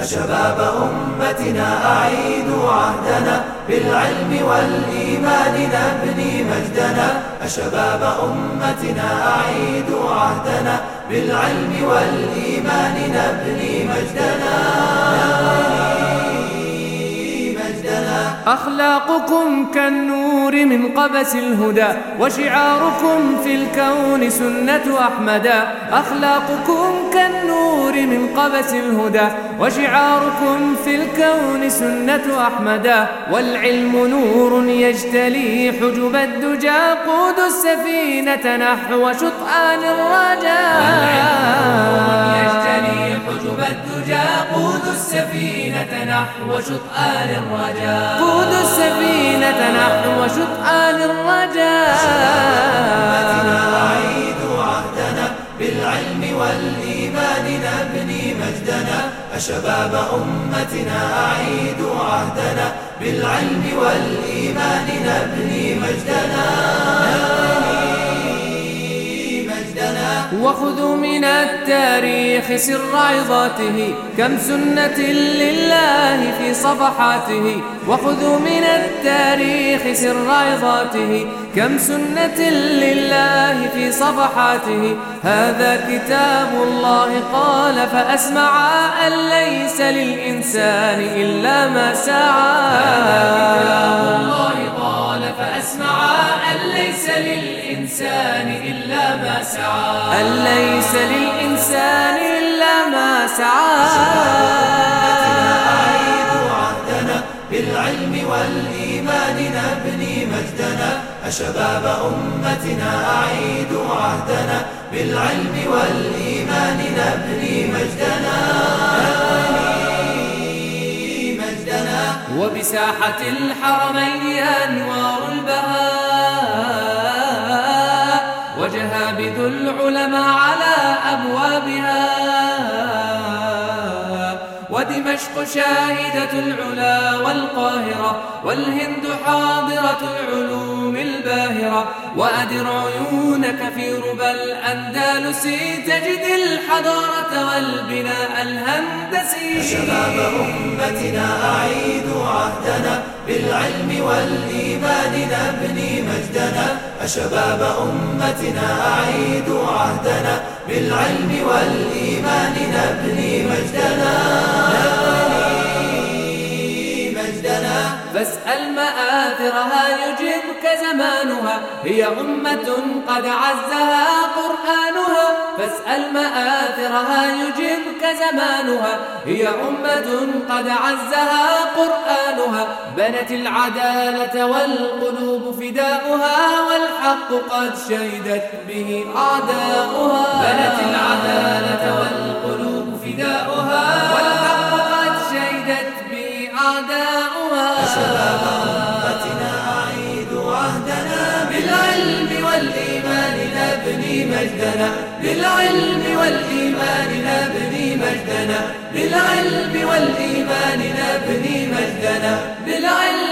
أشباب أمتنا أعيدوا عهدنا بالعلم والإيمان نبني مجدنا. أشباب أمتنا أعيدوا عهدنا بالعلم والإيمان نبني مجدنا. أخلاقكم كالنور من قبس الهدى وشعاركم في الكون سنة أحمدا. أخلاقكم كالنور من قبس الهدى وشعاركم في الكون سنة أحمدا. والعلم نور يجتلي حجب الدجى قود السفينة نحو شطآن نحو شطآن الرجاء. قود السفينة نحو شطآن الرجاء. أمتنا أعيدوا عهدنا بالعلم والإيمان نبني مجدنا. أشباب أمتنا أعيدوا عهدنا بالعلم والإيمان نبني مجدنا. وخذوا من التاريخ سر عظاته كم سنة لله في صفحاته. وخذوا من التاريخ سر عظاته كم سنة لله في صفحاته. هذا كتاب الله قال فأسمع أن ليس للإنسان إلا ما سعى. أن ليس للإنسان إلا ما سعى. أمتنا أعيدوا عهدنا بالعلم والإيمان نبني مجدنا. أشباب أمتنا أعيدوا عهدنا بالعلم والإيمان نبني مجدنا. وبساحة الحرمين أنوار البهاء وجهابذ العلماء على أبوابها. ودمشق شاهدة العلا والقاهرة والهند حاضرة العلوم الباهرة. وأدر عيونك في ربى الأندلس تجد الحضارة والبناء الهندسي. أشباب أمتنا أعيدوا عهدنا بالعلم والإيمان نبني مجدنا. أشباب أمتنا أعيدوا عهدنا بالعلم والإيمان نبني مجدنا. فاسأل مآثرها يجبك زمانها هي أمة قد عزها قرآنها. فاسأل مآثرها يجبك زمانها هي أمة قد عزها قرآنها. بنت العدالة والقلوب فداؤها والحق قد شهدت به أعداؤها. بنت العدالة والقلوب فداؤها والحق قد شهدت به أعداؤها. أشباب أمتنا أعيدوا عهدنا بالعلم والإيمان نبني مجدنا. بالعلم والإيمان نبني مجدنا. بالعلم والإيمان نبني مجدنا. بالعلم